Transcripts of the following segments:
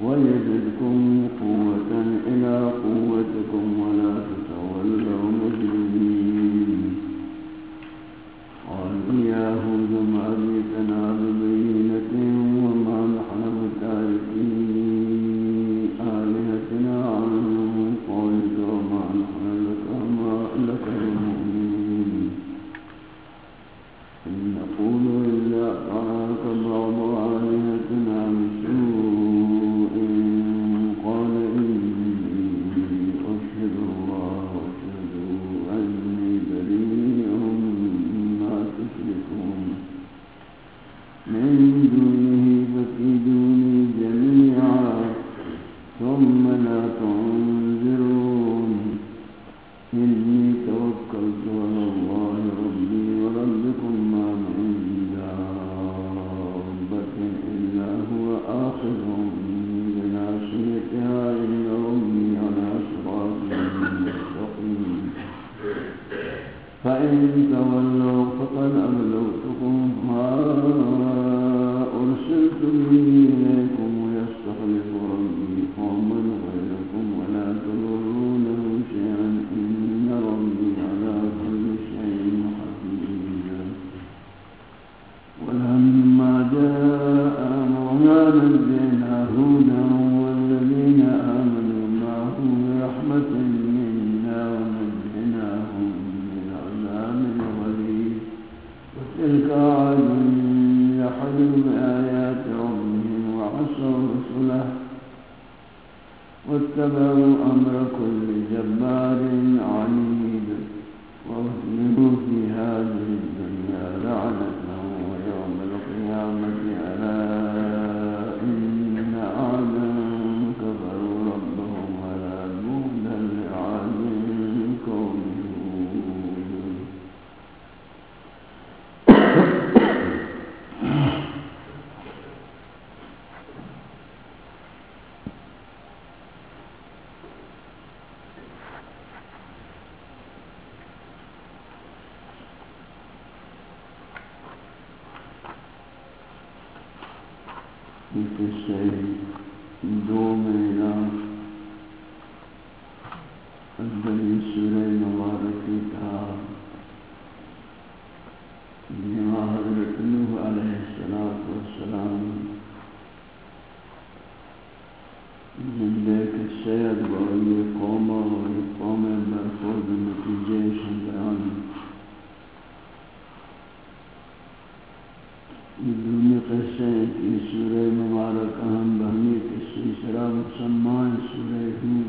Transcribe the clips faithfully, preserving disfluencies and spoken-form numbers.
ويزدكم قوة إلى قوتكم ولا تتولوا مجرمين قالوا يا هود ما جئتنا ببينة وما نحن بتاركي آلهتنا عن قولك وما نحن لك ما لك بمؤمنين إن نقول إلا أراك بعض آلهتنا بسوء قال إني أشهد الله وأشهد أني بريء مما تشركون من دونه فكيدوني جميعا ثم لا تنظرون إني توكلت على الله ربي وربكم ما من دابة إلا هو آخذ بناصيتها إن ربي على صراط مستقيم فإن تولوا فقد أبلغتكم ما أرسلت به إليكم ويستخلف ربي قوما غيركم ولا تضرونه شيئا إن ربي على كل شيء حفيظ ولما جاء أمرنا نجينا هودا والذين آمنوا معه برحمة منا ونجيناهم من عذاب غليظ وتلك عاد جحدوا بآيات ربهم وعصوا رسله واتبعوا أمر كل جبار عنيد وأتبعوا في هذه الدنيا لعنة ويوم القيامة ألا إن عادا كفروا ربهم ولا بعدا لعاد قوم هود قصے دو مہینہ اندری سورہ مبارکی تھا جہاں حضرت نوح علیہ السلام زندے قصے ادباری قوم اور قوم برخورد نتیجے شنگران دونی قصے کی سورہ مبارک اہم بہمی قصی سرا مسلمان سورہ ہود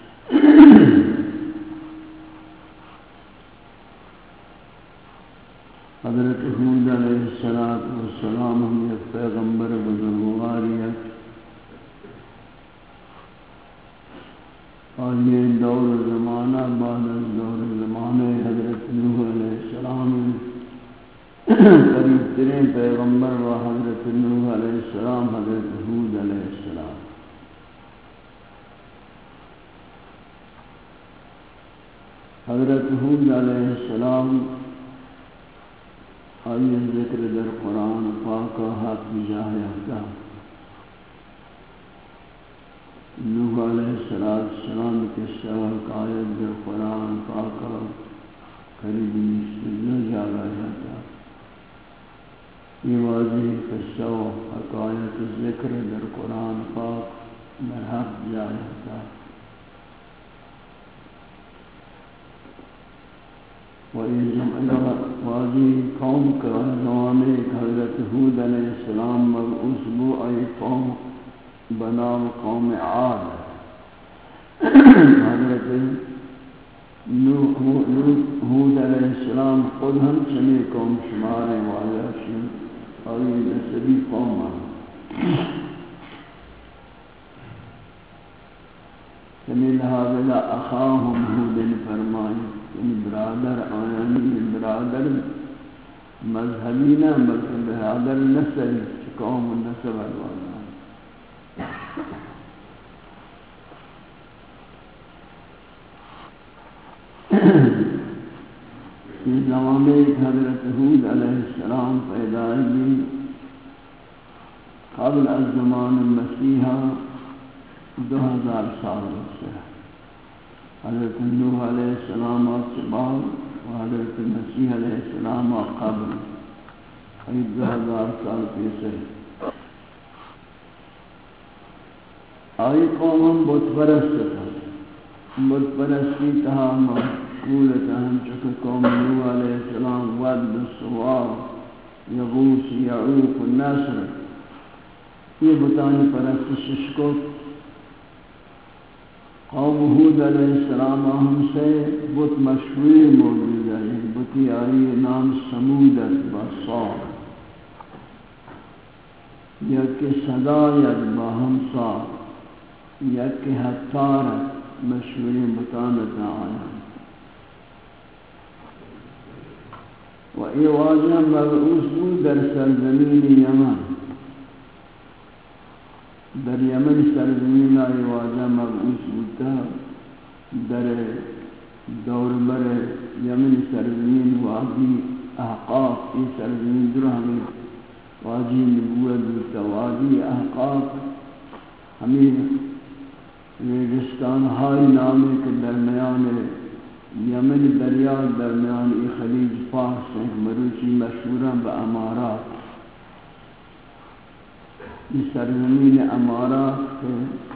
حضرت ہود علیہ السلام ہم ایک پیغمبر بزرگواریت اور یہ دور زمانہ بعد از دور زمانہ حضرت نوح علیہ السلام قریب ترین پیغمبر و حضرت نوح علیہ السلام حضرت ہود علیہ السلام حضرت ہود علیہ السلام آئیے ذکر در قرآن پاک حق جاہے کا نوح علیہ السلام کے سوال آیت در قرآن پاک قریبی سجن جاگا جاتا یہ واضح قصہ و حقائق ذکر در قرآن پاک در حق جائے ہوتا و یہ واضح قوم کا زمانے حضرت ہود علیہ السلام مبعوث بو ای قوم بنام قوم عاد حضرت ہود علیہ السلام خود ہم چنی قوم شمارے والا شن اور یہ نسبی قوم چنی لہذا اخاہم ہود فرمائی چنی برادر آیانی برادر مذہبی نہ بلکہ برادر نسل قوم نسب والا اس زمانے حضرت ہود علیہ السلام پیدا ہوئی قبل از زمان مسیحا دو ہزار سال سے حضرت نوح علیہ السلام سے بعد و حضرت مسیح علیہ السلام قبل قریب دو ہزار سال پیچھے آئی قوم ہم بت پرست تھا بت پرستی تہا مقبول تہم چکہ قوم نوح علیہ السلام ود سوا یغوث یعوق النصر یہ بتانی پرستش کو قوم ہود علیہ السلام ہم سے بت مشہور موجود ہے بتی آئی نام سمودت بصار یک صدا یک باہمسا یک حتارت مشہور بطانت آیا و ای واجہ مبعوث بود در سرزمین یمن در یمن سرزمین آئی واجہ مبعوث بودتا در دور بر یمن سرزمین وادی احقاف ای سرزمین در ہمیں واجی نبوت بودتا وادی احقاف ہمیں ریگستان ہائی نامی کے درمیان یمن دریا درمیان ای خلیج فارس ہیں مروچی مشہورہ با امارات یہ سرزمین امارات کے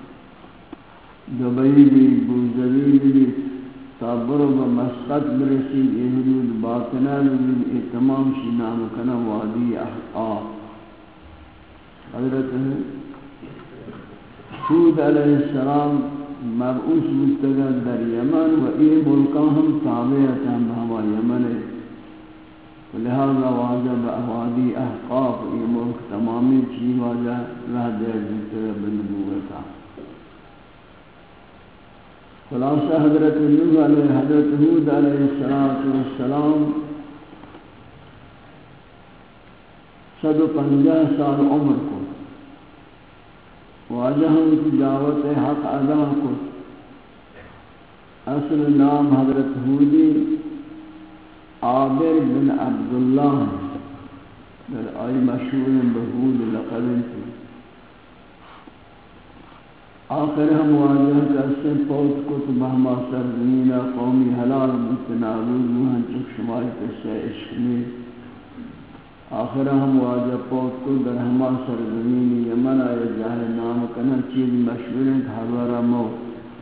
دبئی بھی بوزوی بھی تابر و مسقط برسی یہ حدود باطنہ بھی یہ تمام شی نام کنا وادی احقاف حضرت ہود علیہ السلام مبعوث مستقر در یمن و ای ملکہ ہم تابعتا ہوا یمن ہے لہذا واجب وادی احقاف ای ملک تمامی چیز واجہ رہ دے دیتے بنبوتا خلاصہ حضرت نوح علیہ حضرت ہود علیہ السلام صد و پنجہ سال عمر کو واجہ ہم تجاوت حق ادا کو اصل نام حضرت ہودی عابر بن عبداللہ در آئی مشہور بہود لقب تھی آخر ہم واجہ کرسے پوت کو تو بہما سرزمین قومی حلال متنابود وہاں چک شمائی کسے عشق میں آخر ہم واجہ پوت کو در ہما سرزمین یمن آئے جاہے نام کنا چیز مشہور حضور موت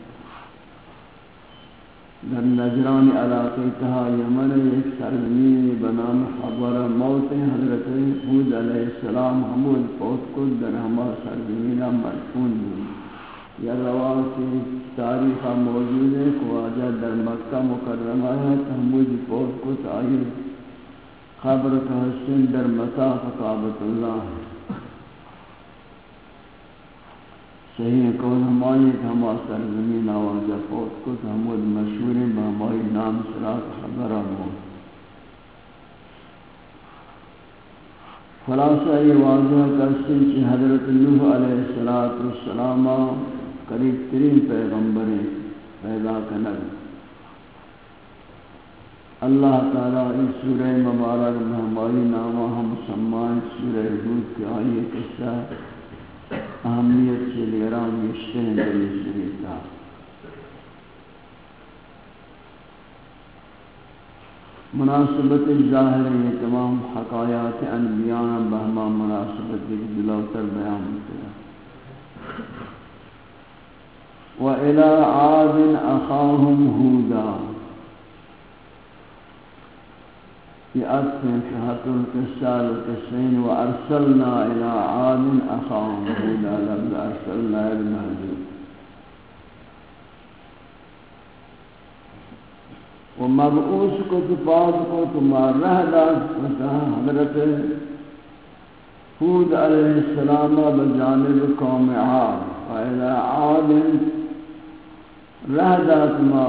در نجران علاقے تہا یمن ایک سرزمین بنام حضور موت حضرت ہود علیہ السلام حمود پوت کو در ہما سرزمین مدفون ہوئی یا روایتی تاریخ موجود ہے کہ واجہ در مکہ مکرمہ ہے حمود پوت کو تعین خبر کا حسن در مطاف کعبۃ اللہ صحیح قول ہماری ہما سرزمین آواجہ فوت کو حمود مشہور بہمائی نام سراط خبر آمود خلاصہ یہ واضح کرسن کہ حضرت نوح علیہ السلام قریب ترین پیغمبریں پیدا کنگ اللہ تعالیٰ اس سورہ مبارک بہمائی نامہ ہم سمان سورہ حدود کی آئی قصہ اہمیت سے لیران یشتے ہیں در یہ سوریتا مناسبت ظاہر ہے تمام حقایات انبیاء بہما مناسبت دلوتر بیان کیا وَإِلَىٰ عَادٍ أَخَاهُمْ هُودًا في أَدْفٍ شَهَةُ الْقِسَّةِ الْقِسَّيْنِ وَأَرْسَلْنَا إِلَىٰ عَادٍ أَخَاهُمْ هُودًا لَبْدَ أَرْسَلْنَا الْمَهْجُودِ ومبعوث کو تفاظ کو تمہار رہ داد حضرت ہود علیہ السلام بجانب قوم عاد وإلى عاد رہ داد ما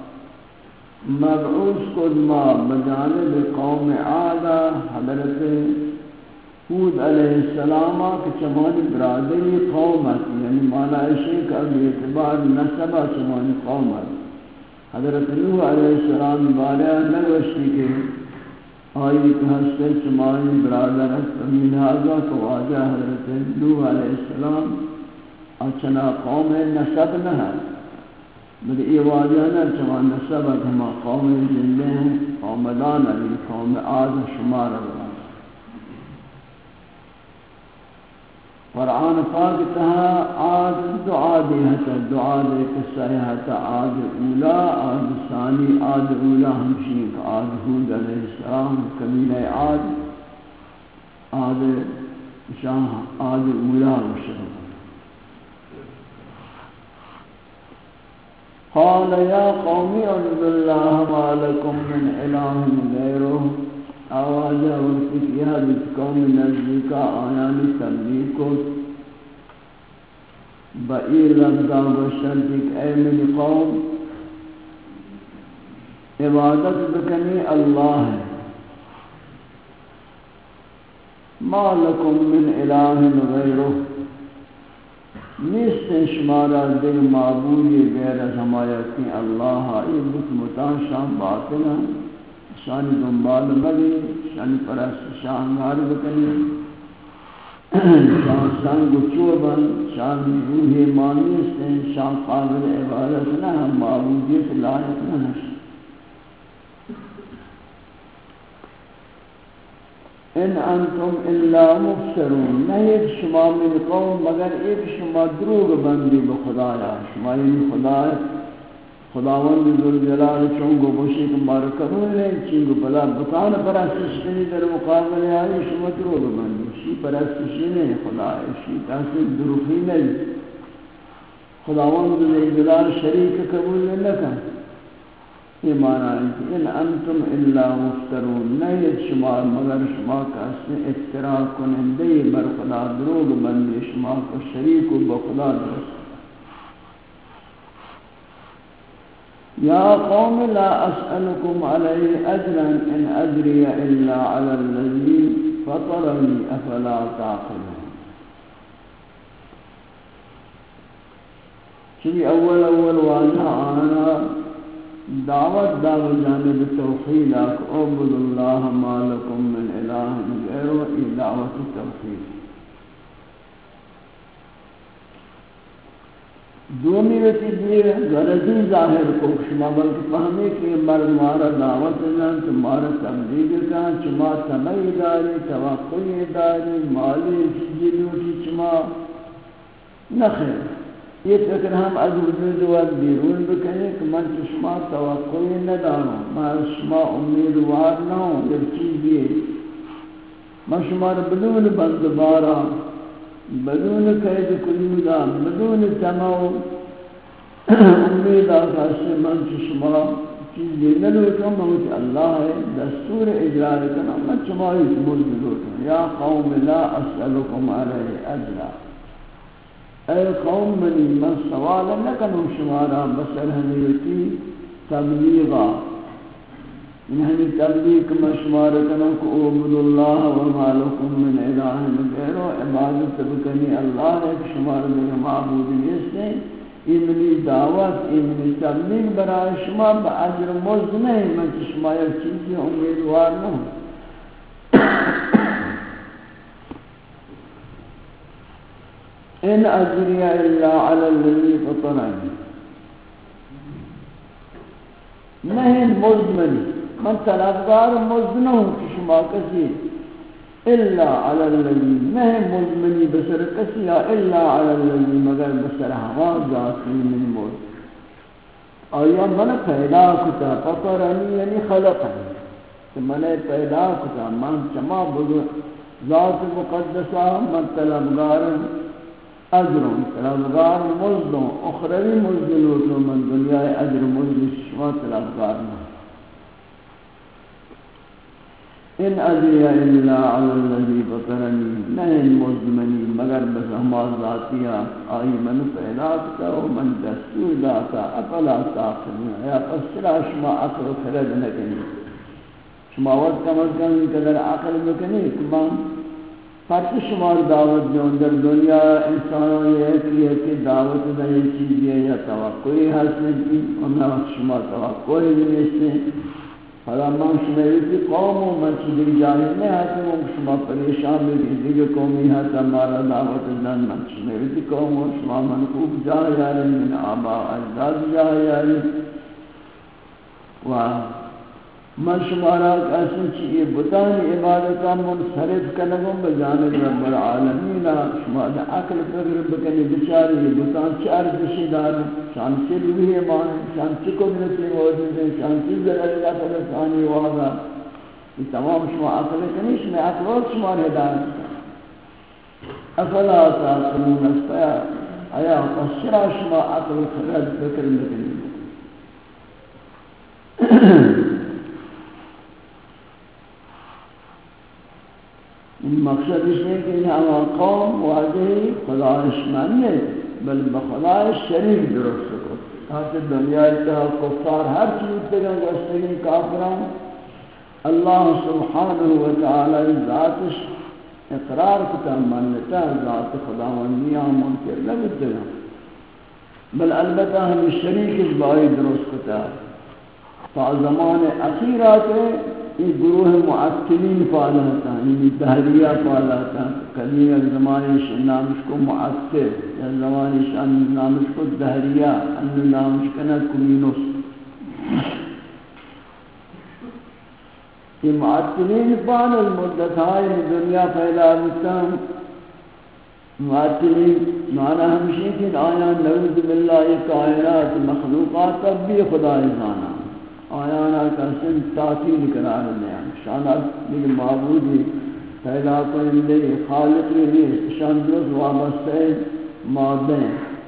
مبعوث کو ما بجانب قوم عاد حضرت ہود علیہ السلام کہ چمانی برادری قومت یعنی معنی شیخ اب اعتبار نسبہ چمانی قومت حضرت نوح علیہ السلام بارے نگوشتی کہ آئی کہ ہستے چمانی برادر من هذا کو واجہ حضرت نوح علیہ السلام اچنا قوم نسب نہ ہے بل یہ واجہ نہ چما نسب ہم قوم جن ہیں قوم دان علی قوم عاد شمار اللہ قرآن پاک تہا عاد دعا دی ہے دعا دے قصہ ہے عاد اولا عاد ثانی عاد اولا ہمشین عاد ہود علیہ السلام قبیلہ عاد عاد شاہ عاد اولا وشہر قال یا قومی اعبدوا اللہ ما لکم من الہ غیرہ آوازہ وقت کیا جس قوم نزدیکا آیانی تبلیغ کو بئی لفظہ وشرطک اے من قوم عبادت بکنی اللہ ہے ما لکم من الہ غیرہ نیست شمارا دل معبودی غیر از حمایتی اللہ ای بت متاشان باطنا شانی دنبال مگی شانی پرست شان غارب کنی شان سنگ چوبن شان روح مانیست شان قابل عبادت نہ ہم معبودیت لائق نہ نشت ان انتم الا مفترون نہیں شما من قوم مگر ایک شما دروغ بندی بخدایا شما یعنی خدا خداوند ذوالجلال چونگو بوشی کہ مارکرون لیں چنگو بلا بطان پرستش کنی در مقابل آئی شما دروغ بندی شی پرستشی نہیں خدای شی تحصیل دروخی نہیں خداوند ذوالجلال شریک قبول لکن یہ معنی ہے کہ ان انتم الا مفترون نہیں شما مگر شما کا افترا کنندے بر خدا دروغ بندی شما کو شریک و بخدا درست یا قوم لا اسألكم علیہ اجرا ان اجری الا علی الذی فطرنی افلا تعقلون چلی اول اول واضح آنا دعوت دعوت جانب توحید اعبدوا اللہ ما لکم من الہ غیرہ ای دعوت توحید دومی وقتی دیر غرضی ظاہر کو شما بلکہ فہمے کہ مرد مارا دعوت جان تمہارا تبلیغ کا چما تمہی داری توقعی داری مالی جلو کی چما نخیر یہ فکر ہم از وجود وقت بیرون بکنیں کہ من شما توقعی نداروں من شما امیدوار نہ ہوں در چیزی من شما بدون بندبارا بدون قید قیودا بدون تمو امیدہ خاصے من شما چیزی نلوٹوں موت اللہ ہے دستور اجرار کرنا من شما ہی ملک لوٹوں یا قوم لا اسألکم علیہ اجرا اے قوم منی من سوال نہ کنوں شمارا بسر ہمیتی تبلیغا انہی تبلیغ میں شمار کنوں کو اعبد اللہ وما لکم من الہ غیرہ عبادت بکنی اللہ ہے کہ شمار میں معبود نیستے ایمنی دعوت ایمنی تبلیغ برای شما با اجر مزد نہیں من شما یک چیزی امیدوار نہ ہوں ان اجری الا علی الذی فطرنی نہیں مزمنی من طلبگار مزد نہ ہوں کہ شما کسی الا علی الذی نہیں مزمنی بسر کسی الا علی الذی مگر بسر ہوا ذاتی من مزد آیا من پیدا کتا فطرنی یعنی خلقنی کہ من پیدا کتا من چما بگو ذات مقدسہ من طلبگارم اجرم طلبگار مزدوں اخروی مزد لوٹوں من دنیا اجر مزد شما طلبگار نہ ان اجری الا علی الذی فطرنی نہیں مزد منی مگر بس ہما ذاتیہ آئی من پیدا کتا و من دستور داتا افلا تعقلون یا پسرا شما عقل و خرد نکنی شما وقت کم از کم قدر عقل بکنی کمان فرق شمار دعوت جو اندر دنیا انسانوں یہ کہ ہے کہ دعوت دا یہ چیز ہے یا توقعی حاصل کی اور نہ شما توقعی بھی نہیں حالا من شمایتی قوم و من چیزی جاہل نہیں ہاتھ ہوں شما پریشان بھی دیگر قومی ہاتھ ہمارا دعوت دن من شمایتی قوم و شما من خوب جاہ یاری من آبا اجداد جاہ یاری و من شمارا کسی چیئے بطانی عبادتا منصرف کنگم بجانب رب العالمین شما دا عقل فکر بکنی بچاری بطان چار دشی دار شان سے روحی ایمان شان سے قدرتی موجود ہے شان سے ذرعیہ فرسانی واضح یہ تمام شما عقل کنیش میں عقل شما ہدایت افلا تعقلون اسفیا آیا قصرا شما عقل فکر بکنی مقصد اس ہے کہ یہاں قوم واضح خدایش مانی ہے بل بخدایش شریک درست کو تاکہ دنیا اتحا کفار ہر چیز تگا گستگی کافران اللہ سبحانہ وتعالی ذاتش اقرار کتا مانتا ذات خداوندیاں منکر لگتا بل البتہ ہم شریک اس بائی درست کتا تا زمان اخیرات یہ گروہ معطلین فعالتا یعنی دہریہ فعالتا قدیم زمانش نامش کو معطل یا زمانش نامش کو دہریہ ان نامش کنا کمینوس یہ معطلین فعال المدت ہے دنیا پھیلا بتا معطلین معنی ہمشی کہ آیا نعوذ باللہ کائنات مخلوقات تب بھی خدا ازانا آیانا کا سن تعطیل قرار دیا شانات دیکھ معبودی پیدا کرنے خالقی نہیں شان درست وابستے مادیں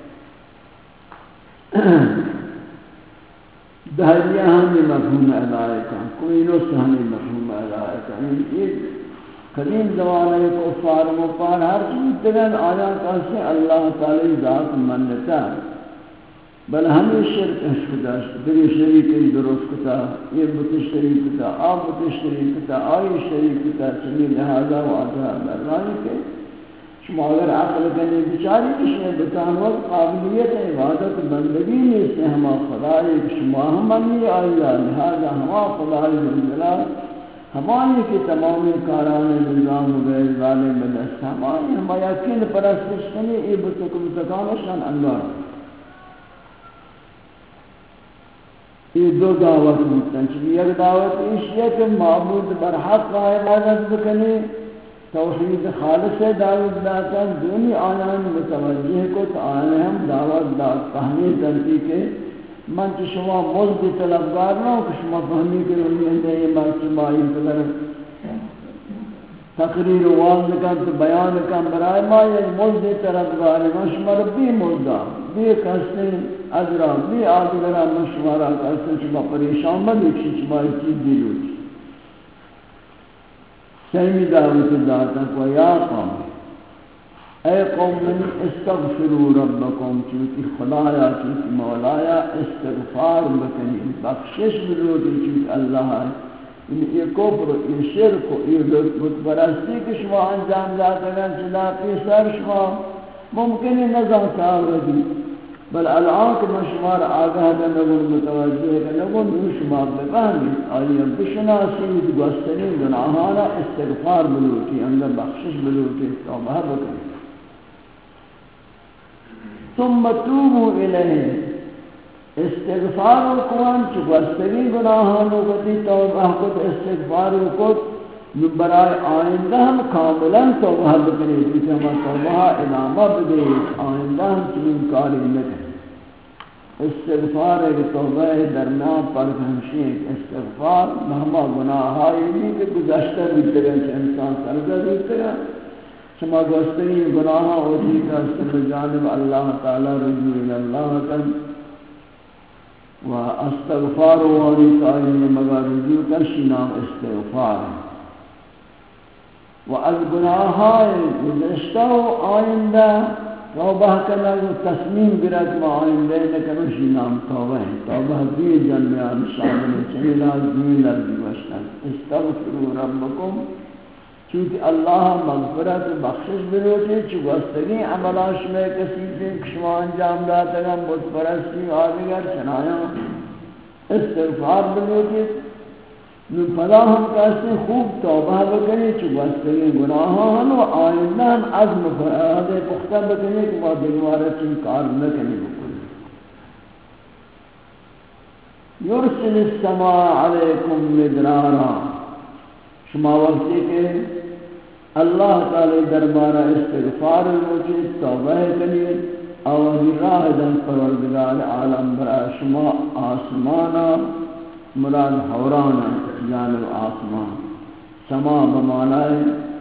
دہریہ ہمیں مفہوم علائقہ کوئی نس ہمیں مفہوم علائقہ یہ قدیم زمانے کو فار مفار ہر چیز تگن آیا کا سن اللہ تعالی ذات منتا بل ہمیں شرک اشکداشت بری شریکی درست کتا یہ بت شریک کتا آب بت شریک کتا آئی شریک کتا چلی لہذا وعدہ برانی کے شما اگر عقل کرنے بچاری کشنے بتان وقت قابلیت عبادت بندگی میں سے ہما خدای شما ہمانی آئیہ لہذا ہما خدای بندلا ہمانی کے تمام کاران نظام و غیر ظالم بدست ہمانی ہما یقین پرستش کنی ای بتکم تکانشان انگار یہ دو دعوت مستن چلی ایک دعوت اس ہے کہ معبود برحق عبادت بکنی توحید خالص دعوت داتا دونی آیان متوجہ کو تو آنے ہم دعوت دات فہمی تنتی کے من چی شما مزد طلبگار نہ ہو کہ شما فہمی کے انہی اندھے یہ مرچبائی قدر تقریر واضح کن تو بیان کن برای ما یہ مزد طلبگار ہے شما ربی مزدہ بھی کستے ادرا بھی آدھگرہ مشورہ کستے شما پریشان بند ایک شما ایک چیز دیلو سیمی دعوت داتا کو یا قوم اے قوم من استغفروا ربکم چونکہ خدایا چونکہ مولایا استغفار بکنی بخشش بلوٹی چونکہ اللہ ہے یہ کفر یہ شرک یہ بت پرستی کہ شما انجام داتا گا چلا پیسر شما ممکن ہے نظام ساوردی بل الان کہ مشمار آگاہ کا نگون متوجہ ہے نگون نو شما بفہمی آئیے بشناسی گوستنی گناہانا استغفار بلوٹی اندر بخشش بلوٹی توبہ بکنی ثم توبوا الیہ استغفار کوان چ گوستنی گناہانو گتی توبہ کو استغفار کو برائے آئندہ ہم کاملا توبہ بکنی جیسے ہم توبہ ادامہ بدے آئندہ ہم چنین کاری لگے استغفار ہے توبہ درمیان پر ہمشی استغفار مہما گناہائی نہیں کہ گزشتہ بھی طرح سے انسان سرگرد بھی طرح شما گوستنی گناہاں ہوتی کا استغفار جانب اللہ تعالی رجوع اللہ کن و استغفار وانی تعالی مگر رجوع کن شنام استغفار و از گناہائی گزشتہ و آئندہ توبہ کرنا تصمیم برد ما آئندہ نکنو شنام توبہ ہے توبہ دی جنبیان شامل چمیل از دوی لرزی بشتن استغفروا ربکم چونکہ اللہ مغفرت بخشش بروٹے چگوستگی عملاش میں کسی سے کشما انجام داتا گا متپرستی آدگر چنایا استغفار بروٹے نو پدا ہم کہتے خوب توبہ بکنی چو بستگی گناہان و آئندہ ہم عزم فرادے پختہ بکنی کہ وہ دنوارہ چین کار نکنی بکنی. یرسل السماء علیکم مدرارا شما وقتی کہ اللہ تعالی دربارہ استغفار الموجود توبہ کنی اور راہ دن پروردگار عالم برا شما آسمانا مراد حورانا جانب آسمان سما بمانائے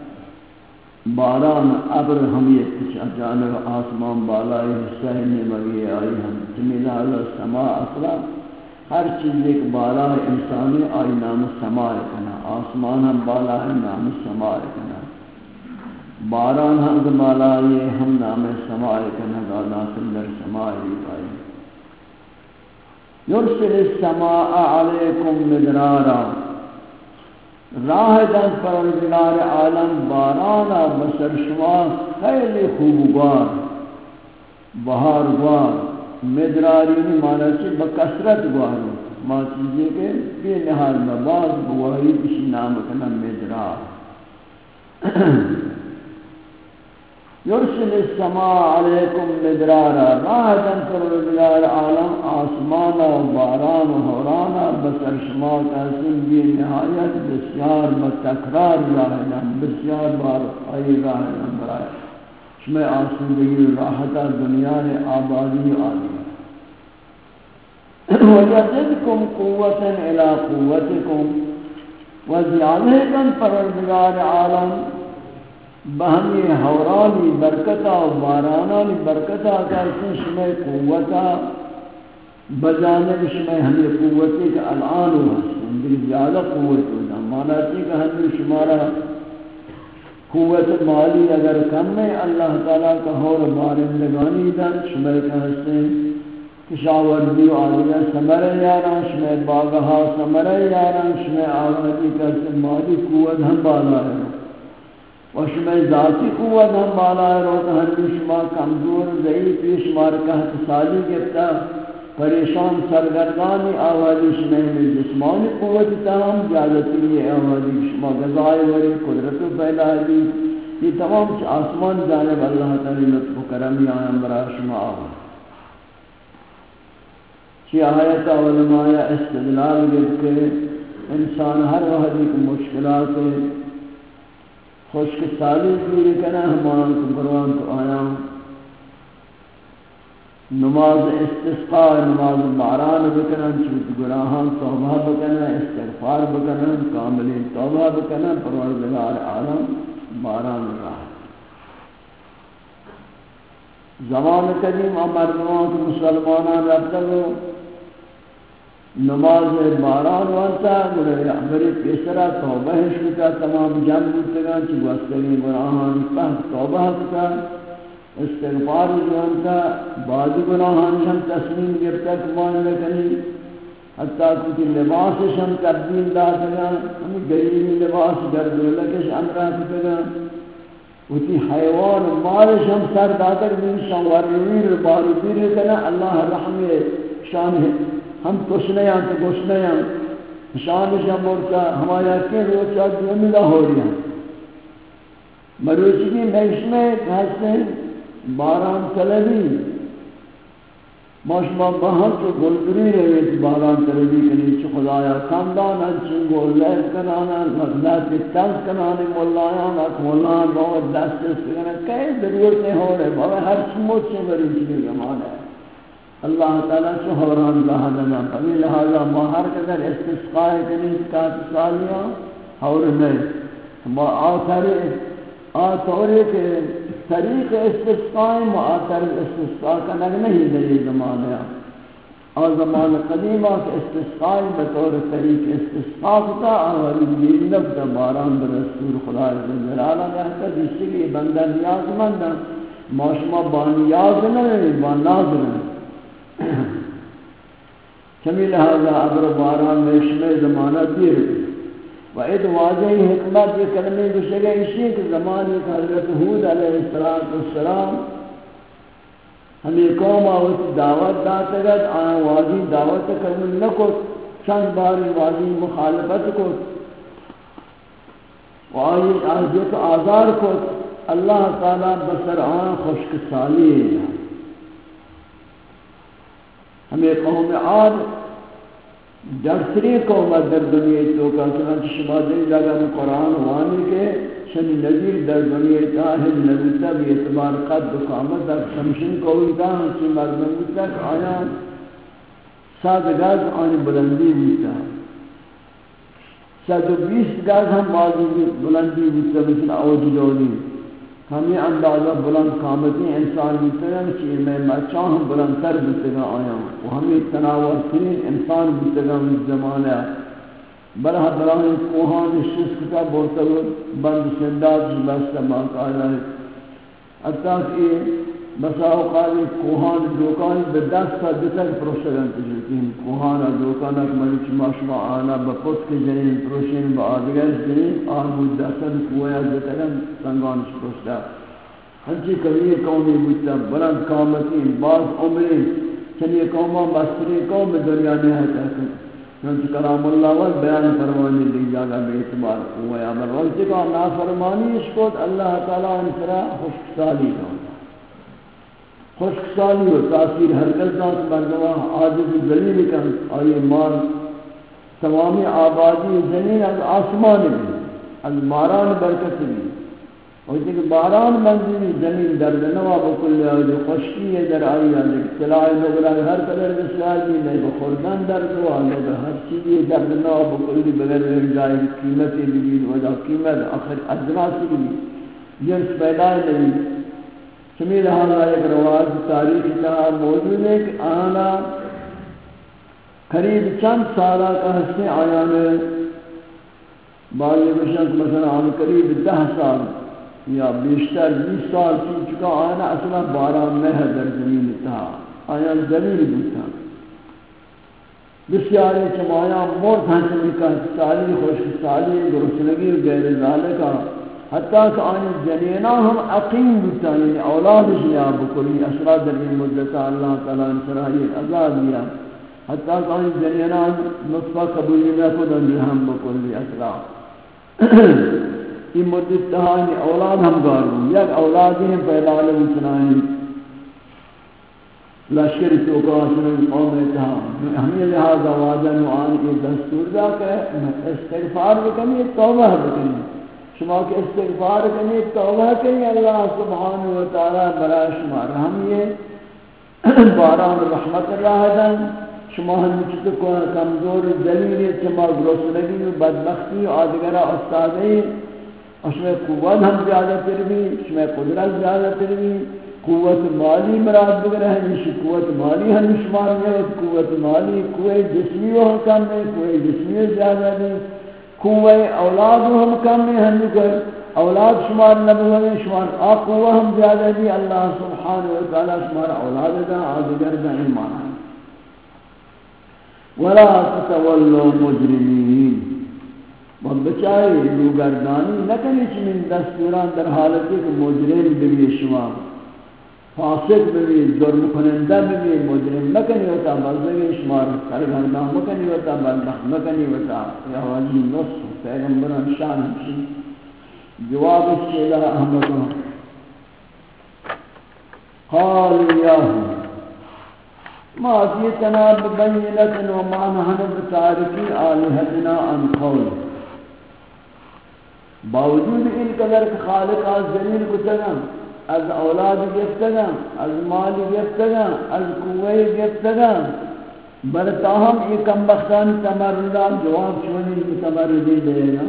باران ابر ہمیت جانب آسمان بالائے حصہ میں مگی آئی ہم جمیلہ اللہ سما اصلا ہر چیز ایک بالا انسانی آئی نام سما کنا آسمان ہم بالا ہے نام سما کنا باران ہم بالا یہ ہم نام سما کنا گانا سندر سما آئی یرسل السماء علیکم مدرارا راہ دن پروردگار عالم بارانا بسر شما خیلی خوبگار بہار گوار مدراری مانا چی بکثرت گوار ما چیزیں کہ بے نحال مباز بواری کسی نام کنا مدرار یرسل السماء علیکم مدرارا راہ دن پروردگار عالم آسمانا و بارانا و حورانا بسر شما قاسم بی نہایت بسیار بتکرار راہدن بسیار بار آئی راہدن برای شما آسودگی راحتا دنیا آبادی آدمی وَيَزِدْكُمْ قُوَّةً إِلَىٰ قُوَّتِكُمْ وَزِيَادَةً پروردگار عالم بہمی حورانی برکتا و بارانانی برکتا کہتے شمع قوتا بجانب شمع ہمیں قوتی کہ الان ہوا اندر زیادہ قوت ہوتا مانا چی کہ ہمیں شمارا قوت مالی اگر کم ہے اللہ تعالیٰ کا حور بارندگانی دن شمع کہتے ہیں کشاوردی و آلیہ سمر یاران شمع باغہا سمر یاران شمع آوازی کہتے مالی قوت ہم بالا ہے و شما ذاتی قوت ہم بالا ہے روتا ہنی شما کمزور ضعیف شمار کہت سالی گفتا پریشان سرگردانی آوازی شما میں جسمانی قوت تمام زیادتی ہے آوازی شما غذائی وری قدرت و پیدا دی یہ تمام آسمان جانب اللہ تعالی لطف و کرمی آیا برا شما آواز چی آیت علماء استدلال گفت کہ انسان ہر وقت ایک مشکلات خوشک سالی پوری کنا ہمان کو قرآن تو آیا نماز استسقاء نماز باران بکنا چوت گناہان توبہ بکنا استغفار بکنا کامل توبہ بکنا پروردگار عالم باران راہ زمان قدیم مردمان کو مسلمانان رفتگو نماز باران وانتا بری پیسرا توبہ شکتا تمام جان بودتگان چی گوستگی گناہان پہت توبہ کتا استغفار جوانتا بعض گناہان ہم تصمیم گرتا کمان لکنی حتیٰ کچھ لباسش ہم تبدیل داتگان ہمیں گریبی لباس گردولکش امرہ کتگان وتی حیوان مالش ہم سر داتر بینشان ورنویر باری بیر کنا اللہ رحمی شان ہے ہم کشنے ہیں تو گوشنے ہیں شان شاہ مورتا ہمارا کے روچہ دیمیدہ ہو رہی ہیں مروچی کی محشمے کہتے ہیں باران طلبی ماشما بہت جو گلدری رہے تھی باران طلبی کے لیے چو خدایا کامدان چنگو لہر کنانا مغلات تنس کنانے مولایان اک مولان روت دست سکنے کئی ضرورتیں ہو رہے بابا ہر سموچ سے مروچی کی زمان ہے اللہ تعالیٰ سے حوران اللہ لنا فمی لہذا ماہر قدر استسقاء کنی کات سالیاں حور نہیں ما آتھر آتھوری کے طریق استسقاء ما آتھر استسقاء کنگ نہیں دلی زمانہ اور زمان قدیمہ کے استسقاء بطور طریق استسقاء کتا آوری دیر نبتا باران برسول خدا جلالہ رہتا جسی کی بندہ نیاز مندہ ماشما بانیاز نہیں باناز نہیں چمی لہذا ابر باران میشمے زمانہ دیر و اید واضح حکمت یہ کلمے گوشے گئے اسی کہ زمانے کا حضرت حود علیہ السلام ہمیں قوم آوت دعوت داتگت آیا واضح دعوت قبول نکت چند باری واضی مخالفت کو و آئی آزیت آزار کو اللہ تعالی بسر آن خشک سالی ہے. ہمیں قوم عاد جرسری قوم در دنیا تو کا چنانچہ شما دیں جگہ میں قرآن وانی کے شنی نظیر در دنیا تاہد نبیتا بھی اعتبار قد و قامت در سمشن کوئی دا ہنچی مردم بیتا کہ آیا سات گاز آنی بلندی بیتا سات و بیس گاز ہم بازی بلندی بیتا مثل اوج جولی ہمیں اندازہ بلند قامتی انسان بیتا ہے کہ میں مچاں ہم بلند تر بیتا گا آیا و ہمیں تناور ترین انسان بیتا گا اس زمانہ برہ برای کوہان شسک کا بورتل بند سنداد بستا ماتا ہے حتیٰ کہ بسا اوقات کوہان دوکان بدست دتک پروشتگان تجرکین کوہانا دوکانا کمالی چما شما آنا بپت کے جنین پروشین با آدگر جنین آن مدستن کویا دتگان سنگانش پروشتا ہنچی کبھی قومی بودتا بلند قامتی بعض عمری چنی قوما مستری قوم دنیا میں ہے تحقیق چنانچہ کلام اللہ وال بیان فرمانی لی جاگا بے اعتبار ہوئے عمل وقتی کا نافرمانی اس کو اللہ تعالیٰ انسرا خشک سالی کا خشک سالی و تاثیر حرکت ذات بردوا عاجز ذلیل کا آئی مال تمامی آبادی زمین از آسمان بھی از ماران برکت بھی اور کہ باران منزلی زمین درد نوا بکل آئی خشکی ہے در آئی ہے اطلاعی نگرہ ہر قدر بسیار بھی نہیں بخوردن درد ہوا لگا ہر چیزی درد نوا بکلی بغیر جائے قیمتی بھی وجہ قیمت آخر اجناسی بھی جنس پیدا نہیں سمیل حالا ایک رواز تاریخ کا موجود ہے کہ آنا قریب چند سالہ کا حصے آیان بعض بشک مثلا آن قریب دہ سال یا بیشتر بیس سال چون چکا آنا اصلا باران نہ ہے در زمین تھا آیا زمین بودتا بسیاری چمایا موت حسنی کا سالی خشک سالی گرسنگی غیر ذالکا حتیٰ کہ آنی جنینا ہم عقیم بودتا یعنی اولاد شیا بکلی اسرا در این مدتا اللہ تعالیٰ انسرائی عذاب دیا حتیٰ کہ آنی جنینا نطفہ قبولی میں خودن ہم بکلی اسرا یہ مدت تہانی اولاد ہم گاروں یک اولادی ہیں پیدا علم سنائیں لشکر توقع سنائیں قوم اتحام ہمیں لہذا واجہ نوعان کی دستور دا کہ استغفار بکنی توبہ بکنی شما کے استغفار بکنی توبہ کنی اللہ سبحانہ وتعالی برای شما رحم یہ باران رحمت اللہ دن شما ہم چیز کو کمزور دلیل شما گروسنگی و بدبختی آدگرہ استادی اس میں قوت ہم زیادہ تر بھی اس میں قدرت زیادہ تر بھی قوت مالی مراد بگر ہے جیسی قوت مالی ہم شمار میں قوت مالی قوت جسمی و ہم کم میں قوت جسمی زیادہ بھی قوت اولاد و ہم کم میں ہم کر اولاد شمار نبوہ شمار آق قوت ہم زیادہ بھی اللہ سبحانہ وتعالی شمار اولاد دا آدگر دا ایمان ہے وَلَا تَتَوَلُّوا مُجْرِمِينَ و بچائی لوگردانی نکنی چنین دستوران در حالتی کہ مجرم بگی شما فاسق بگی ظلم کنندہ بگی مجرم مکنی ہوتا بلدگی شما سرگردان مکنی ہوتا بلدخ مکنی ہوتا یا واجی نصف پیغمبران شان ہمشی جواب اس کے لئے احمدوں قال یاہو ما جئتنا ببینت وما نحن بتارکی آلہتنا عن قول باوجود ان قدر خالق از زمین گفتگا از اولاد گفتگا از مال گفتگا از قوه گفتگا برتاہم یہ کم بختان تمردان جواب چونی متمردی دے گا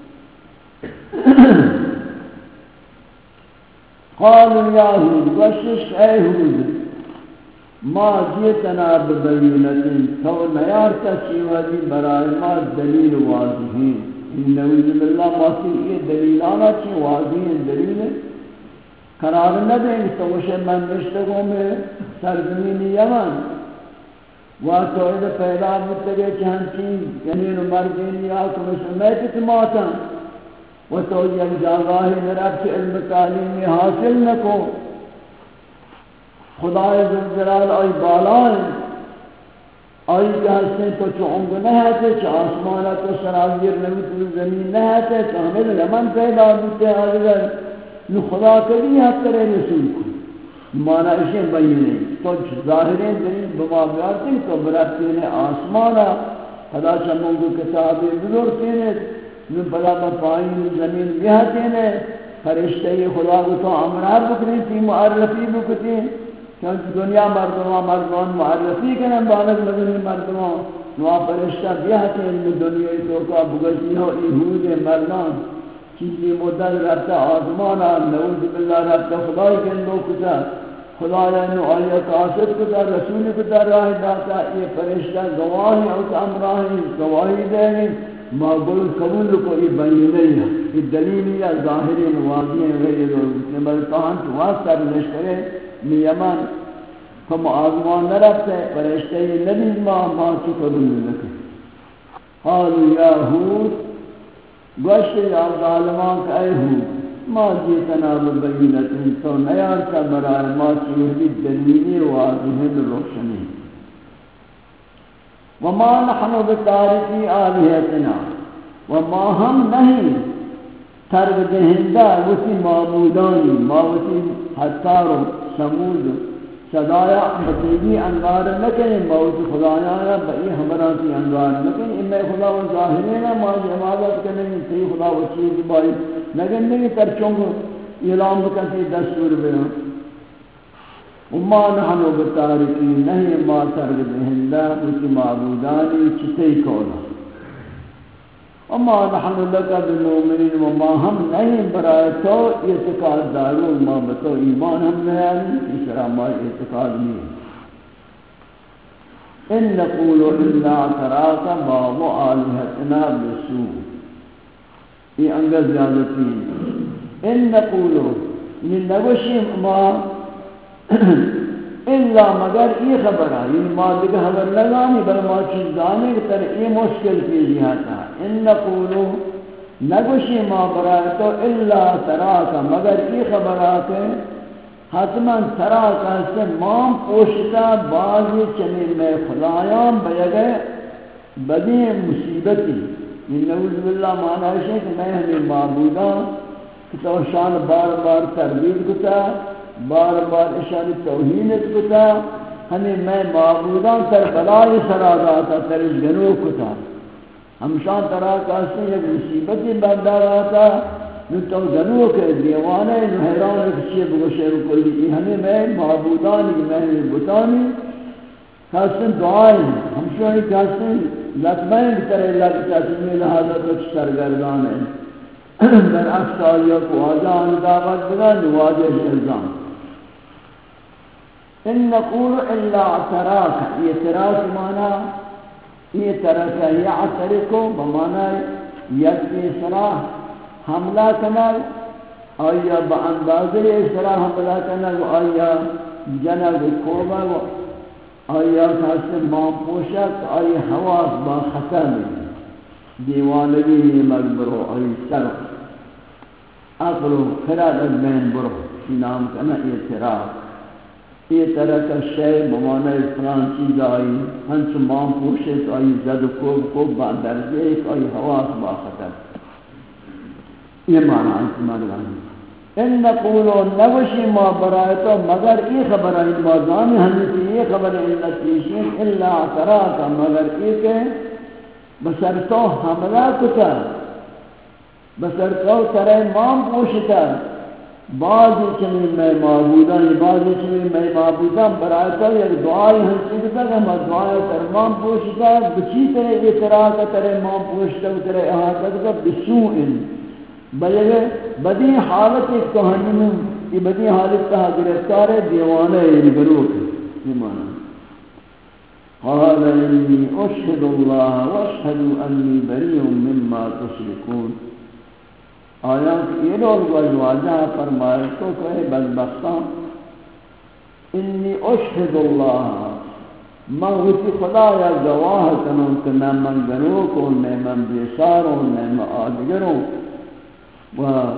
قالوا یا حود وشش اے حود ما جیتنا ببینتن تو نیارتا چیوادی برای ما دلیل واضحین نعوذ باللہ ماسی یہ دلیلانا چی واضح دلیل قرار نہ دیں تو وہ من رشتگوں میں سرزمین یمن واتوید پیدا بتگے چند چیز جنین و مردین یا کمی سمیت ماتا و تو یک جاگاہ نرب سے علم تعلیمی حاصل نکو خدای ذوالجلال آئی بالائیں آئی کہ ہستے تو چونگ نہ ہے چھ آسمانہ تو سرازیر نبی تو زمین نہ ہے تو ہمیں یمن پیدا ہوتے ہیں آدھگر نو خدا کبھی حد کرے رسول کو مانا اسے بینے تو ظاہرین دلیل بما بیارتی تو برکتی نے آسمانہ خدا چمونگو کتابی بزرگتی نے نو بلا بپائین زمین بیہتی نے فرشتہ خدا کو تو امرہ بکری تھی معرفی بکتی چونکہ دنیا مردمان مردمان معرفی کریں بالک مدنی مردمان نوا فرشتہ بیہتے ہیں دنیا تو کا بگشی ہو ایہود مردان چیزی مدد رفتا آزمانا نعوذ باللہ رفتا خدای کے اندو کتا خدای انو آیت آسد کتا رسول کتا راہ داتا یہ فرشتہ گواہی اوت امراہی گواہی دے ما گل قبول کو یہ بینے یہ دلیلی ہے ظاہری نوازی ہیں غیر نمبر کہاں تو واسطہ نشکرے نیمان ہم آزمان نہ رکھتے فرشتے نبی ما ما کی قبول لکھے حالو یا ہود گوشت یا ظالمان کا اے ہود ما جیتنا ببینت تو نیار کا برائے ما چیزی دلیلی واضح روشنی وما نحن بتارکی آلیتنا وما ہم نہیں ترک دہندہ وسی معبودانی ماوسی حتار و سمود صدایا بطیبی انوار نکیں موت خدایانا بئی ہمراں کی انوار نکیں امی خدا و ظاہرینا ماجی عبادت کرنے تی خدا و چیز بائی نگن نہیں تر چونگ اعلام بکنتی دستور بیان وما نحن بتارکی نہیں ما ترک دہندہ وسی معبودانی چتی کولا وما نحن لك بالمؤمنين وما هم نہیں برائے تو اعتقاد دارو ما بتو ایمان ہم نہیں اس طرح ما اعتقاد نہیں ان نقول الا تراك باب الهتنا بسوء یہ انگل زیادتی ان نقول من نوشی ما الا مگر یہ خبر ہے یہ ما دیگه خبر لگانی بل ما چیز جانے کہ تر یہ مشکل کی جہتا ان نقولو نگوشی ما برای تو الا تراک مگر یہ خبر آتے حتما تراک سے مام پوشتا بعضی چنین میں خدایان بیگے بدی مصیبتی یہ نعوذ باللہ معنی ہے کہ میں ہمیں معبودان کہ تو شان بار بار تردید کتا بار بار اشاری توہینت کتا ہمیں میں معبودان تر بلائی سراداتا تر اس گنو کتا ہمشان ترا کاستے یک مصیبتی بردار آتا نو تو گنو کے دیوانے نو حیران کچھے بگوشے بکلی ہمیں میں معبودانی میں بتانی کاستے دعائیں ہمشانی کاستے لطمین کی طرح لگتا تمہیں لہذا کچھ سرگردان ہے در افسائیہ کو آجان دعوت بنا نواجہ الزام ان نقول الا تراك یہ تراك معنی یہ ترک یعترکو بمعنی یکی صلاح حملہ کنال آیا با اندازے صلاح حملہ کنال آیا جنگ کوبا آیا کسی مام پوشک آیا حواس با خطر دیوانگی مقبرو آیا سرق عقل و خرد از بین برو نام کنا اعتراف یہ طرح کا شے بمانے فلان چیز آئی ہنچ مام پوشت آئی زد کوب کوب باندرجے ایک آئی حواس با خطر یہ معنی ہے معنی ان نقولو نوشی ما برائے تو مگر ای خبر آئی بازانی ہمیں سے یہ خبر علت تیشین الا تراکا مگر ای کہ بسر تو حملہ کتا بسر تو ترے مام پوشتا بعضی چنین میں معبودان بعضی چنین میں معبودان برایتا یک دعائی ہنسی کتا کہ ہم دعائی تر مام پوشتا بچی طرح اعتراع کا طرح مام پوشتا طرح احاطہ کتا بسوئن بلکہ بدی حالت ایک کہانی یہ بدی حالت کہا گرفتار ہے دیوانے یعنی گروہ یہ معنی قال انی اشہد اللہ واشہد انی بریء مما تشرکون آیا کہ یہ لوگ واجہ فرمائے تو کہ بدبختان انی اشہد اللہ من وچی خدا یا گواہ کنوں کہ میں من گروہ کو میں من بیساروں میں من آدگروں و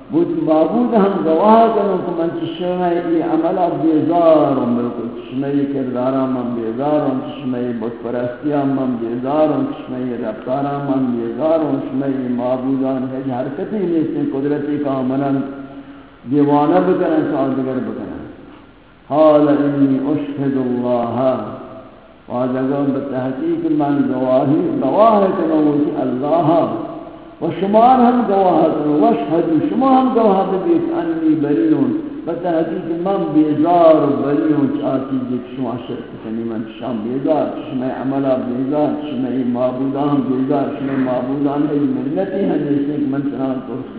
بود معبود ہم گواہ کنو کہ من چشمائی ای عملہ بیزاروں ملکل چشمائی کردارا من بیزاروں چشمائی بت پرستیاں من بیزاروں چشمائی رفتارا من بیزاروں چشمائی معبودان ہے حرکتی نیستے قدرتی کا منن دیوانہ بکنن سعادگر بکنن حال انی اشہد اللہ واجگم بتحقیق من گواہی گواہ کنو اللہ و شمار ہم گواہ کنو واشہد شما ہم گواہ ببیت انی بریون بتحقیق من بیزار و بریون چاہتی جیک شما شرک کنی من شام بیزار شما عملہ بیزار شما معبودان بیزار شما معبودان ہے ملتی ہیں جیسے کہ من چنان ترسی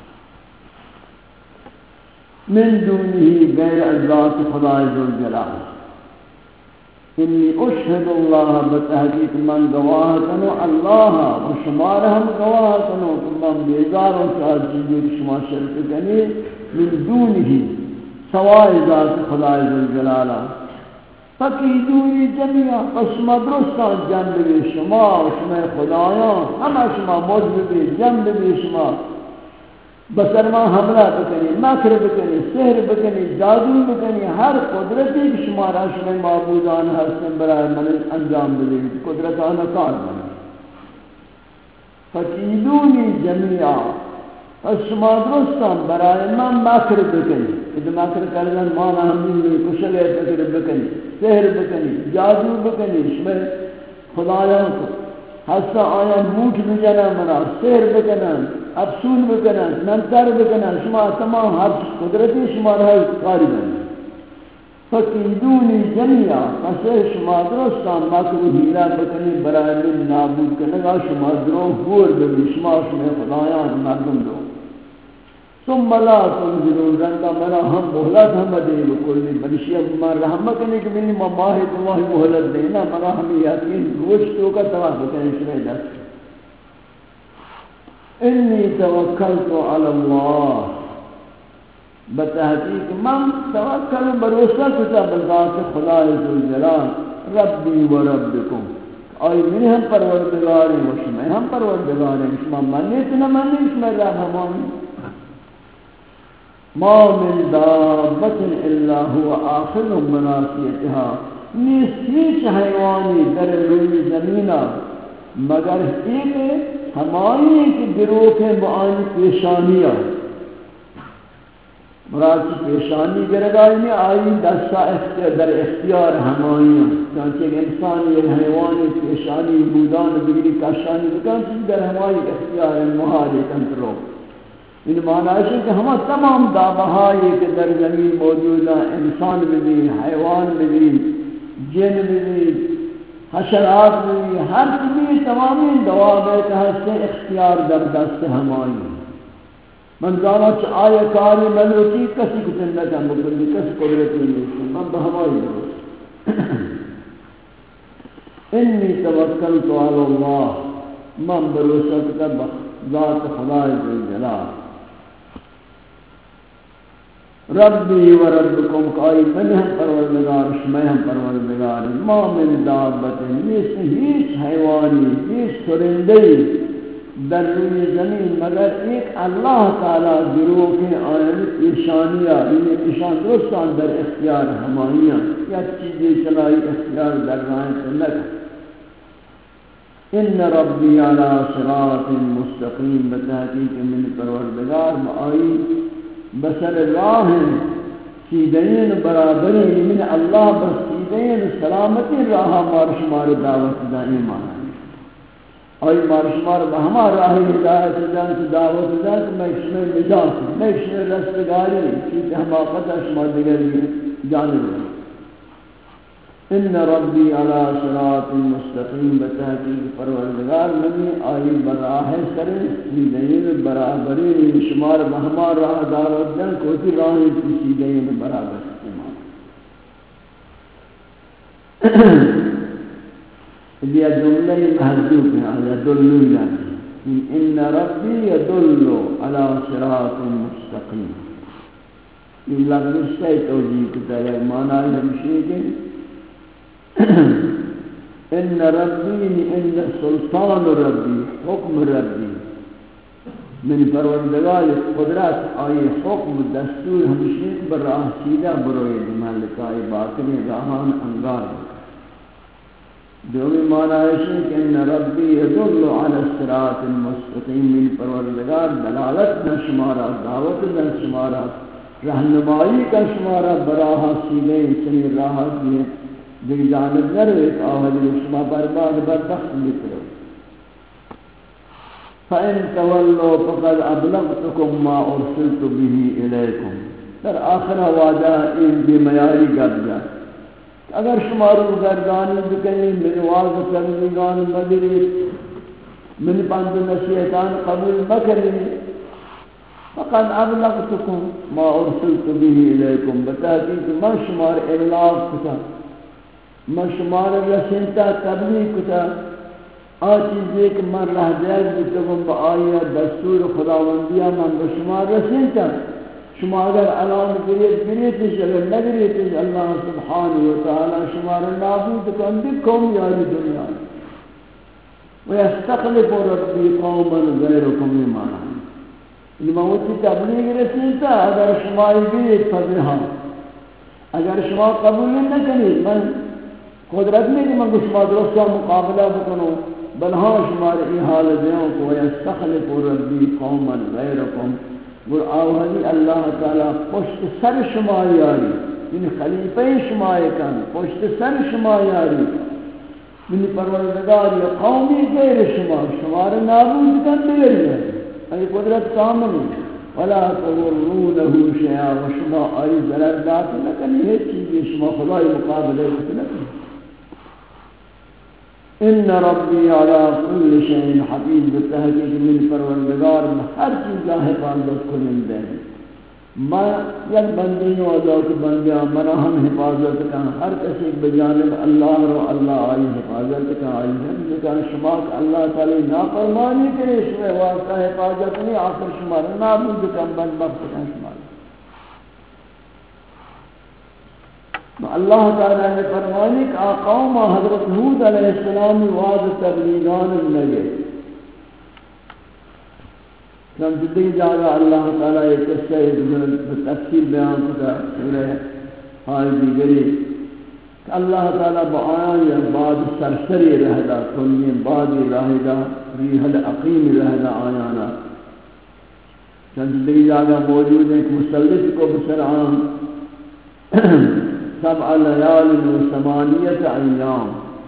من دونه غیر ذات خدای ذوالجلال انی اشہد اللہ بتحقیق من گواہ کنو اللہ و شمار ہم گواہ کنو کہ من بیزار و چاہت چیزیں شما شرک کنی من دونه سوائے ذات خدای ذوالجلال فقیدونی جميعا پس مدرستان جنب بی شما و شما خدایان ہمیں شما مجب بی جنب بی شما بسر ما حملہ بکنی مکر بکنی سحر بکنی جادو بکنی ہر قدرتی کہ شمارا شما معبودان حسن برای من انجام بدید قدرتان کار بنا فکیدونی جمیعا پس شما درستان برای من مکر بکنی اد مکر کردن مانا ہمیں کشل فکر بکنی سحر بکنی جادو بکنی شما خدایان کو حسن آیا موٹ بجنا منا سحر بکنن افسون بکنن منتر بکنن شما تمام ہر قدرتی شما رہا کاری بنی فقیدونی جميعا پس شما درستان مکر حیلہ بکنی برای من نابود کنگا شما درو گور ببی شما شما خدایان مردم دو ثم لا تنظرون رنگا منا ہم محلت ہم دے بکلی بلشی اب من رحمت کرنے کہ منی مماہی تماہی محلت دینا منا ہمیں یقین روش تو کا تواہ بکنی شما دست انی توکلت علی اللہ بتحقیق من توکل بروسہ کتا بذات خدای ذوالجلال ربی و ربکم آئی من ہم پروردگاری و شما ہم پروردگاری شما منیت نہ منی شما رب ہمانی ما من دابت الا هو آخذ بناصیتها نیست ہیچ حیوانی در روی زمینہ مگر ایک ہماری کی گروہ کے معانی پیشانیاں مراد کی پیشانی گرگائی میں آئی دستہ اختیار در اختیار ہمائیاں چانچہ ایک انسان یہ حیوانی پیشانی بودان بگری کاشانی بکن چیز در ہمائی اختیار محالی کنٹرول ان معنی ہے کہ ہم تمام دابہائی کہ در زمین موجود ہیں انسان بھی حیوان بھی جن بھی حشرات بھی ہر چیز تمامی دواب سے اختیار در دست ہمائی من جانا چھ آئے کاری ملوکی کسی کو چندہ مکلی کسی قدرتی نہیں من بہمائی دوست انی توکلت علی اللہ من بروسہ کتب ذات خدای ذوالجلال ربی و ربکم قائی من ہم پروردگار شما ہم پروردگار ما من دابت نیست ہیچ حیوانی ہیچ سرندی در روی زمین مگر ایک اللہ تعالی گروہ کے آئین ایشانیہ یعنی ایشان درستان در اختیار ہمائیاں یا چیزی چلائی اختیار در رائن سنک ان ربی علی صراط مستقیم بتحقیق من پروردگار معائی بسر راہ سیدین برابری من اللہ بس سیدین سلامتی راہ مارشمار دعوت دا ایمان آئی مارشمار بہما راہ ہدایت جان سے دعوت دا کہ میں شمیر نجات میں شمیر رستگاری چیز حماقت شما دیگر جانب ان ربی علی صراط مستقیم بتحقیق پروردگار نبی آئی براہ کرے سیدین برابری شمار بہما راہ دعوت دن کوتی راہی کی سیدین برابر یہ جملہ محذوف ہے یدل یعنی ان ربی یدل علی صراط مستقیم یہ لفظ سے توجیہ کتا ہے معنی ہمشی کہ ان ربی ان سلطان ربی حکم ربی من پروردگار قدرت آئی حکم دستور ہمشین بر راہ سیدہ بروئی ملکائی باطنی راہان انگار دومی معنی ہے کہ ان ربی یدل علی الصراط المستقیم من پروردگار دلالت نہ شمارا دعوت نہ شمارا رہنمائی کا شمارا براہ سیدہ چنی راہ دیئے دیکھ جانب نہ رہے کہ آہلی شما برباد بدبخت لکھو فَإِن تَوَلُّوا فَقَدْ أَبْلَغْتُكُمْ مَا أُرْسِلْتُ بِهِ إِلَيْكُمْ در آخر واجہ این بھی میاری گرد جائے اگر شمارو گردانی بکنی من واضح تبلیغان مدری من پند نصیحتان قبول مکرنی فقد ابلغتکم ما ارسلت به الیکم بتحقیق من شمار ابلاغ کتا من شمار رسنتا تبلیغ کتا آچیز ایک من رہ دیگ بتگم با آیا دستور خداوندیہ من بشمار رسنتا شما اگر علام گریت گریتش اگر نگریتش اللہ سبحانہ وتعالی شمار نابود کن بکم یاری دنیا ویستخلف ربی قوما غیرکم ایمانا یہ موتی تبلیغ رسیتا اگر شما گریت فضرہا اگر شما قبول نکنید من قدرت نہیں کہ من شما درستہ مقابلہ بکنو بل ہاں شمار ای حال دیوں کو ویستخلف ربی قوما غیرکم اور آوہدی اللہ تعالی پشت سر شما یاری یعنی خلیفہ شما کن پشت سر شما یاری یعنی پروردگار یا قومی غیر شما شمار نابود کن دیر یاری ای قدرت کامل ولا تغرونه شیعا و شما آئی ضرر دات نکنی ہے چیزی شما خدای مقابلے نکنی ان ربی علی کل شیء حفیظ بتحقیق من پروردگار ہر چیز حفاظت کنندہ ہے میں یک بندی و ذات بندیاں منا ہم حفاظت کا ہر کسی بجانب اللہ رو اللہ آئی حفاظت کا آئی ہے لیکن شما اللہ تعالی نافرمانی کرے شما واسطہ حفاظت نہیں آخر شما نابود کن بدبخت کن شما اللہ تعالی نے فرمایا کہ قوم حضرت ہود علیہ السلام واض تبلیغان لگے ہم جدی جگہ اللہ تعالی یہ قصہ تفصیل بیان کرتا سورہ حال دیگری کہ اللہ تعالی بیان یا بعد سرسری رہدا کلی بعد رہدا ریح العقیم رہدا آیانا جدی جگہ موجود ہے کہ مسلط کو بسرعان سبع لیال و ثمانیت ایام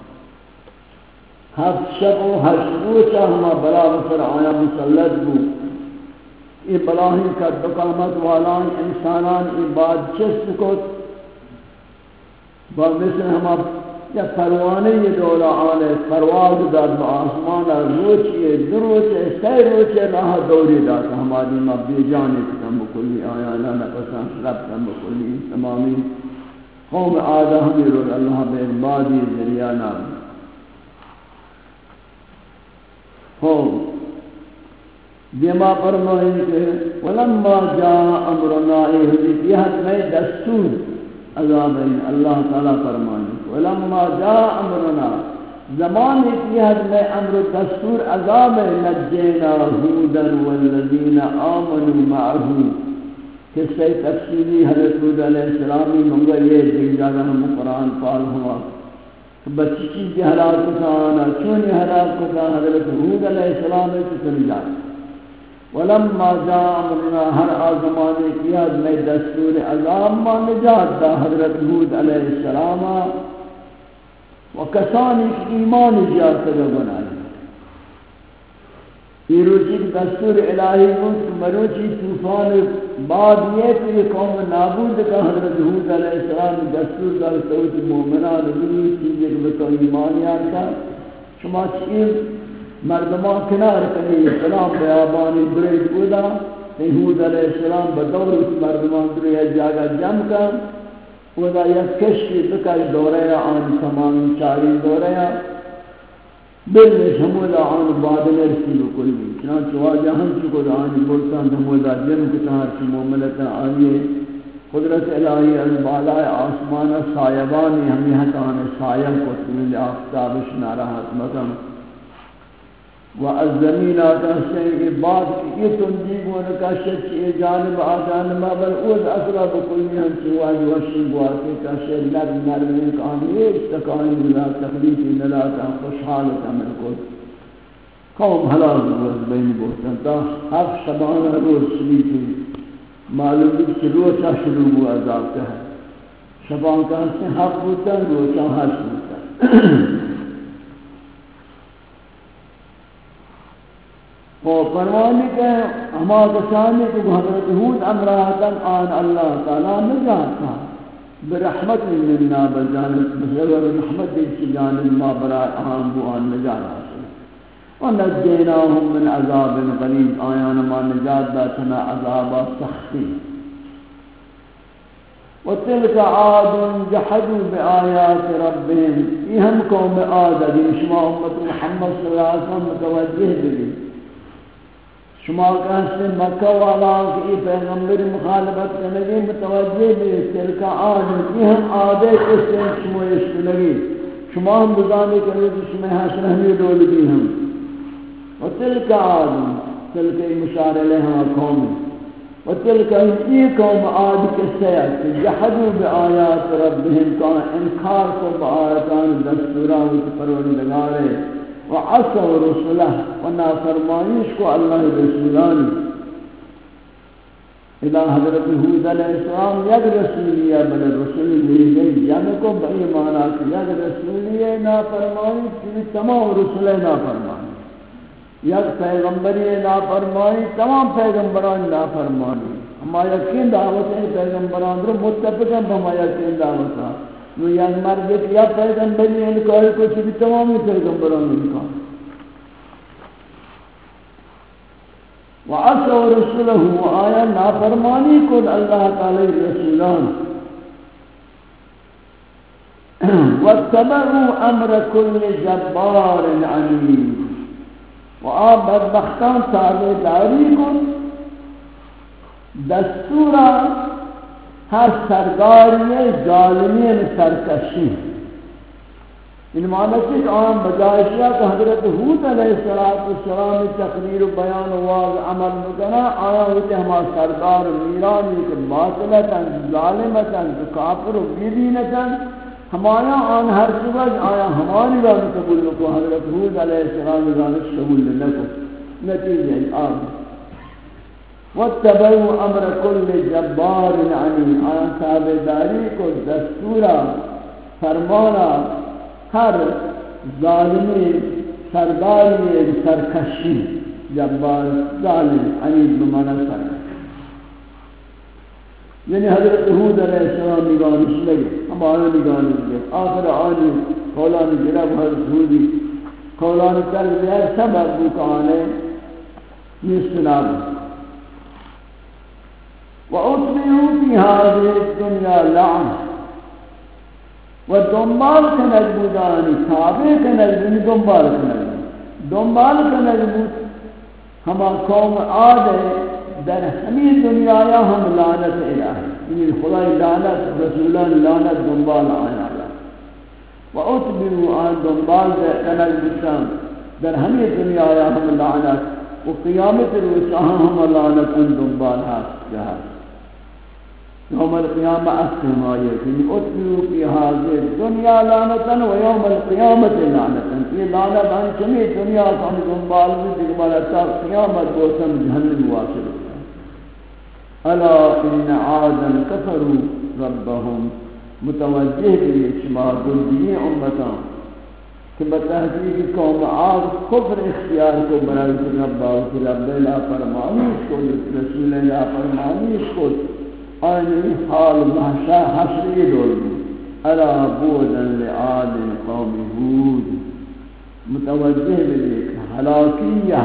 ہفت شب و ہشت روچہ ہما بلا بسر آیا مسلط بو یہ بلاہی کا دقامت والان انسانان ای بات چست کت با مثل ہما یا پروانی یہ دولا آنے پرواز داد با آسمانا روچی دروچے سی روچے راہ دوری داتا ہماری ما بی جانے کتن بکلی آیا لانا پسان رب کن بکلی تمامی قوم آدھا ہمیں رول اللہ بے عبادی ذریعہ نام ہو دیما فرمائیں کہ ولما جاء امرنا اہدیت یہ حد میں دستور عذابین اللہ تعالیٰ فرمائیں ولما جاء امرنا زمان کی حد میں امر دستور عذاب نجینا ہودا والذین آمنوا معه قصہ تفصیلی حضرت حود علیہ السلامی منگا یہ دیکھ جاگا ہم قرآن پال ہوا بچی چیز حلال کتا آنا چونی حلال کتا حضرت حود علیہ السلام سے سن جاگا ولما جا امرنا ہر آزمانے کیا میں دستور عذاب ما نجات دا حضرت حود علیہ السلام و کسانی ایمان جات دا بنائی یہ روچی دستور الہی ملک مروچی طوفان بعد یہ کہ یہ قوم نابود کا حضرت حود علیہ السلام دستور دار سوچ مومنان دنی چیزیں کہ بتو ایمانیات کا شما چیز مردمان کنار کنی اسلام بیابانی برید بودا حود علیہ السلام بدور اس مردمان دنیا جاگا جم کا ودا یک کشکی بکر دوریا آن تمامی چاری دوریا بلش ہمودا آن بادل رسی بکلی چنانچہ واجہ ہم چکو دا آنی بلتان ہمودا جن کتار چی موملتا آئیے قدرت الہی از بالای آسمان سایبانی ہمی حتان سایب کو تمیل آفتابش ناراحت مکم و از زمین آکاشتے ہیں بعد یہ تنجیب ہونے کا شک یہ جانب آجانب بل اوز اصلا بکلی ہم چواج وشی بواتے کا شک نرم نرم کام ایک تکانی ملا تخلیقی ملاتا خوشحالتا ملکل قوم حلال روز بین بہتن تا حق شبانہ روز شلیتی معلوم بھی کہ روچا شروع ہوا عذاب کا ہے شبان کا ہنستے حق ہوتا روچا حق ہوتا وہ فرمانے کہ ہما کسانی کو حضرت ہود امراحتاً آن اللہ تعالیٰ نجات تھا برحمت مننا بجانب بزرگ رحمت دیکھ جانب ما برای آن بو آن نجات حاصل ونجیناہم من عذاب غلیظ آیان ما نجات داتنا عذاب سختی وتلك عاد جحدوا بآيات ربهم یہ ہم قوم عاد دی شما امت محمد صلی اللہ علیہ وسلم متوجہ دی شما کہتے مکہ والا کہ یہ پیغمبر مخالفت کرنے متوجہ بھی تلک عاد یہ ہم عادے اس سے شما عشق لگی شما ہم بزانے کرنے کہ شما حسن ہمیں دول بھی ہم وتلک عاد تلک مشار لہا قوم وتلک یہ قوم عاد کسے ہے جحدوا بآیات ربهم کا انکار کو بآیاتان دستورات پروردگار وعصوا رسله ونافرمانیش کو اللہ رسولان الہ حضرت حود علیہ السلام یک رسولیہ بل رسولیہ یعنی کو بئی معنی کہ یک رسولیہ نافرمانی کی تمام رسول نافرمانی یک پیغمبری نافرمانی تمام پیغمبران نافرمانی ہما یقین دعوت ہے پیغمبران رو متفق ہیں ہما یقین دعوت ہے نو یا مرد یا پیغمبری انکار کو چلی تمامی پیغمبران انکار وعصوا رسوله آیا نافرمانی کن اللہ تعالی رسولان واتبعوا امر كل جبار عنید و آب بدبختان تابعداری کن دستورا ہر سرداری ظالمی سرکشی ان معنی کہ آن بجائشہ کہ حضرت حود علیہ السلام تقریر و بیان و واضح عمل مکنا آیا ہوتے ہما سردار میرانی کہ باطلتا ظالمتا کافر و بیدینتا ہمایا آن ہر سبج آیا ہماری رانی قبول کو حضرت حود علیہ السلام رانی قبول لکو نتیجہ آن واتبعوا امر كل جبار عنید آن تابعداری کو دستورا فرمانا ہر ظالمی سرداری سرکشی جبار ظالم عنید بمانا سرکشی یعنی حضرت حود علیہ السلام نگانش لگے ہمارا نگانش لگے آخر آنی قولانی جرب حضرت حودی قولانی کر زیر سبب بکانے نیستناب وَأُتْبِعُوا فِي هَذِهِ الدُّنْيَا لَعْنَةً ودنبال کنگ بودانی تابع کنگ بودانی دنبال کنگ دنبال کنگ بود ہما قوم آدھے در ہمیں دنیا یا ہم لعنت الہی یعنی خدای لعنت رسولان لعنت دنبال آیا وَأُتْبِعُوا آن دنبال کنگ بودان در ہمیں دنیا یا ہم لعنت و قیامت روچاہاں ہم لعنت ان دنبال ہاتھ جہاں يوم القيامة أسهم آيات أتبعوا في هذه الدنيا لعنة ويوم القيامة لعنة في لعنة عن جميع الدنيا عن دنبال بجمال قيامة بوسم جهنم واصل ألا إن عادا كفروا ربهم متوجه بإجماع دنيا أمتان کہ بتحقیق قوم عاد کفر اختیار کو برای رب و رب لا فرمانیش کو رسول لا فرمانیش کو آنی حال محشا حشری دول الا بودا لعاد قوم هود متوجہ بلیک حلاکیہ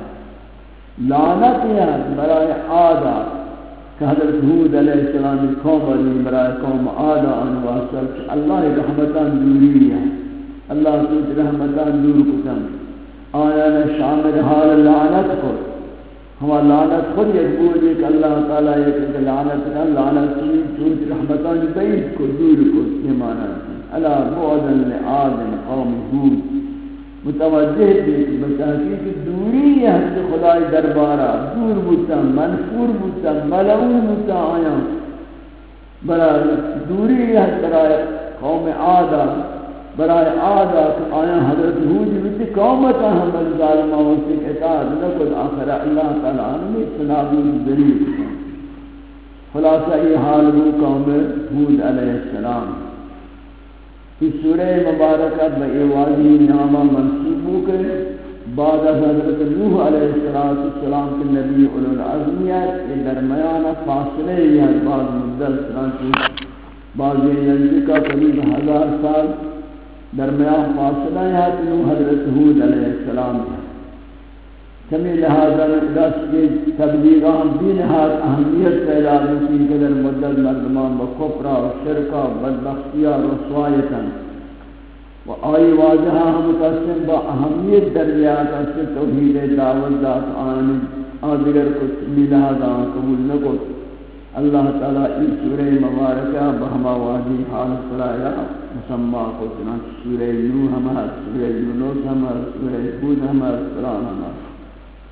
لعنتیہ برای عادا کہ حضرت حود علیہ السلام قوم علی برای قوم عادا انواسل اللہ رحمتان دوریہ اللہ سوچ رحمتان دور کتن آیا شامل حال لعنت کو ہما لعنت خود یک بولی کہ اللہ تعالیٰ یک لعنت کا لعنت کی سوچ رحمتان بعید کو دور کو یہ معنی الا بعدا لعاد قوم هود متوجہ بھی بتحقیق دوری ہے خدای دربارہ دور بوتا منفور بوتا ملعون بوتا آیا برای دوری ہے برای قوم عادا برای عادا کہ آیا حضرت حود بیتی قومتا ہم ظالمہ وسیق اطاعت نکل آخر اللہ تعالیٰ نے تنابود دلیل خلاصہ یہ حال وہ قوم حود علیہ السلام کی سورہ مبارکہ بےواضی نامہ منصوب ہو کر بعد از حضرت نوح علیہ السلام کے نبی اولو العزمیت کے درمیان فاصلے یا بعض مدت سنانچہ بعض یلزی کا قریب ہزار سال درمیان فاصلہ یا نوح حضرت حود علیہ السلام کمی لہذا دس کے تبلیغان بھی نہاد اہمیت پیدا ہوتی قدر مدد مردمان و کفرہ و شرکہ و بدبختیہ و رسوایتاً و آئی واضحہ ہم قسم با اہمیت دریات اس توحید دعوت دات آنی آدگر کچھ بھی لہذا قبول نکو اللہ تعالیٰ اس سورہ مبارکہ بہما واضح حال صلاحیہ مسمع کو چنانچہ سورہ نوح ہمارا سورہ یونس ہمارا سورہ حود ہمارا سلام ہمارا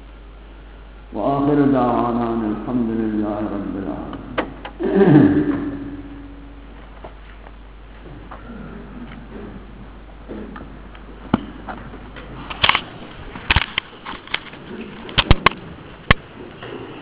وآخر دعوانا الحمد لله رب العالمين